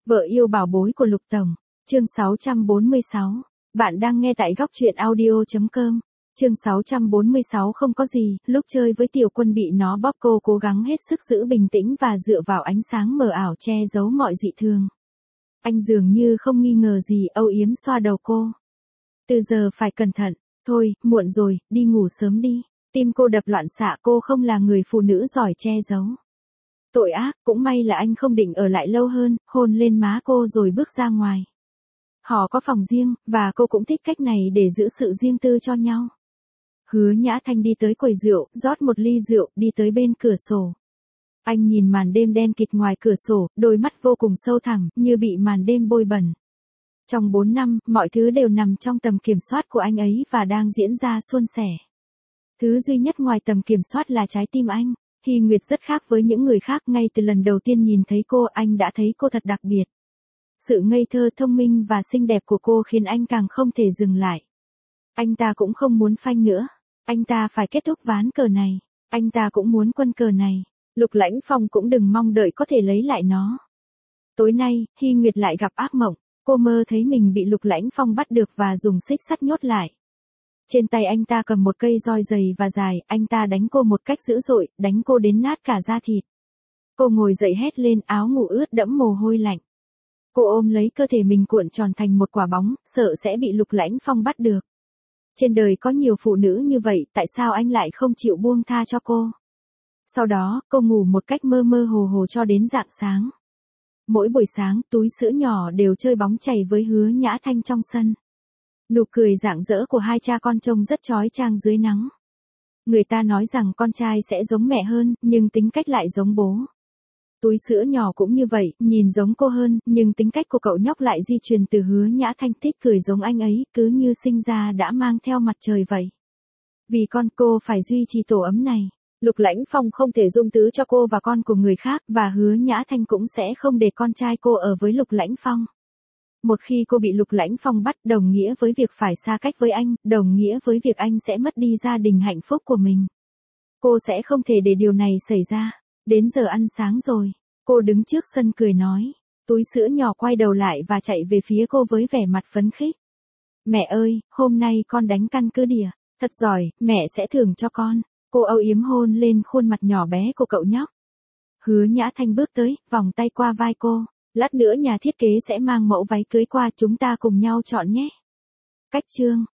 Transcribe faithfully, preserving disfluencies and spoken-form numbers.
Vợ yêu bảo bối của Lục Tổng. Chương sáu trăm bốn mươi sáu. Bạn đang nghe tại góc truyện audio chấm com. Chương sáu trăm bốn mươi sáu không có gì, lúc chơi với Tiểu Quân bị nó bóp cô cố gắng hết sức giữ bình tĩnh và dựa vào ánh sáng mờ ảo che giấu mọi dị thường. Anh dường như không nghi ngờ gì, âu yếm xoa đầu cô. Từ giờ phải cẩn thận, thôi, muộn rồi, đi ngủ sớm đi. Tim cô đập loạn xạ, cô không là người phụ nữ giỏi che giấu. Tội ác, cũng may là anh không định ở lại lâu hơn, hôn lên má cô rồi bước ra ngoài. Họ có phòng riêng, và cô cũng thích cách này để giữ sự riêng tư cho nhau. Hứa Nhã Thanh đi tới quầy rượu, rót một ly rượu, đi tới bên cửa sổ. Anh nhìn màn đêm đen kịt ngoài cửa sổ, đôi mắt vô cùng sâu thẳm, như bị màn đêm bôi bẩn. Trong bốn năm, mọi thứ đều nằm trong tầm kiểm soát của anh ấy và đang diễn ra suôn sẻ. Thứ duy nhất ngoài tầm kiểm soát là trái tim anh. Hy Nguyệt rất khác với những người khác, ngay từ lần đầu tiên nhìn thấy cô, anh đã thấy cô thật đặc biệt. Sự ngây thơ, thông minh và xinh đẹp của cô khiến anh càng không thể dừng lại. Anh ta cũng không muốn phanh nữa. Anh ta phải kết thúc ván cờ này. Anh ta cũng muốn quân cờ này. Lục Lãnh Phong cũng đừng mong đợi có thể lấy lại nó. Tối nay, Hy Nguyệt lại gặp ác mộng. Cô mơ thấy mình bị Lục Lãnh Phong bắt được và dùng xích sắt nhốt lại. Trên tay anh ta cầm một cây roi dày và dài, anh ta đánh cô một cách dữ dội, đánh cô đến nát cả da thịt. Cô ngồi dậy hét lên, áo ngủ ướt đẫm mồ hôi lạnh. Cô ôm lấy cơ thể mình cuộn tròn thành một quả bóng, sợ sẽ bị Lục Lãnh Phong bắt được. Trên đời có nhiều phụ nữ như vậy, tại sao anh lại không chịu buông tha cho cô? Sau đó, cô ngủ một cách mơ mơ hồ hồ cho đến rạng sáng. Mỗi buổi sáng, túi sữa nhỏ đều chơi bóng chày với Hứa Nhã Thanh trong sân. Nụ cười rạng rỡ của hai cha con trông rất chói chang dưới nắng. Người ta nói rằng con trai sẽ giống mẹ hơn, nhưng tính cách lại giống bố. Túi sữa nhỏ cũng như vậy, nhìn giống cô hơn, nhưng tính cách của cậu nhóc lại di truyền từ Hứa Nhã Thanh, thích cười giống anh ấy, cứ như sinh ra đã mang theo mặt trời vậy. Vì con, cô phải duy trì tổ ấm này. Lục Lãnh Phong không thể dung thứ cho cô và con của người khác, và Hứa Nhã Thanh cũng sẽ không để con trai cô ở với Lục Lãnh Phong. Một khi cô bị Lục Lãnh Phong bắt, đồng nghĩa với việc phải xa cách với anh, đồng nghĩa với việc anh sẽ mất đi gia đình hạnh phúc của mình. Cô sẽ không thể để điều này xảy ra. Đến giờ ăn sáng rồi. Cô đứng trước sân cười nói. Túi sữa nhỏ quay đầu lại và chạy về phía cô với vẻ mặt phấn khích. Mẹ ơi, hôm nay con đánh căn cứ đỉa. Thật giỏi, mẹ sẽ thưởng cho con. Cô âu yếm hôn lên khuôn mặt nhỏ bé của cậu nhóc. Hứa Nhã Thanh bước tới, vòng tay qua vai cô. Lát nữa nhà thiết kế sẽ mang mẫu váy cưới qua, chúng ta cùng nhau chọn nhé. Cách chương.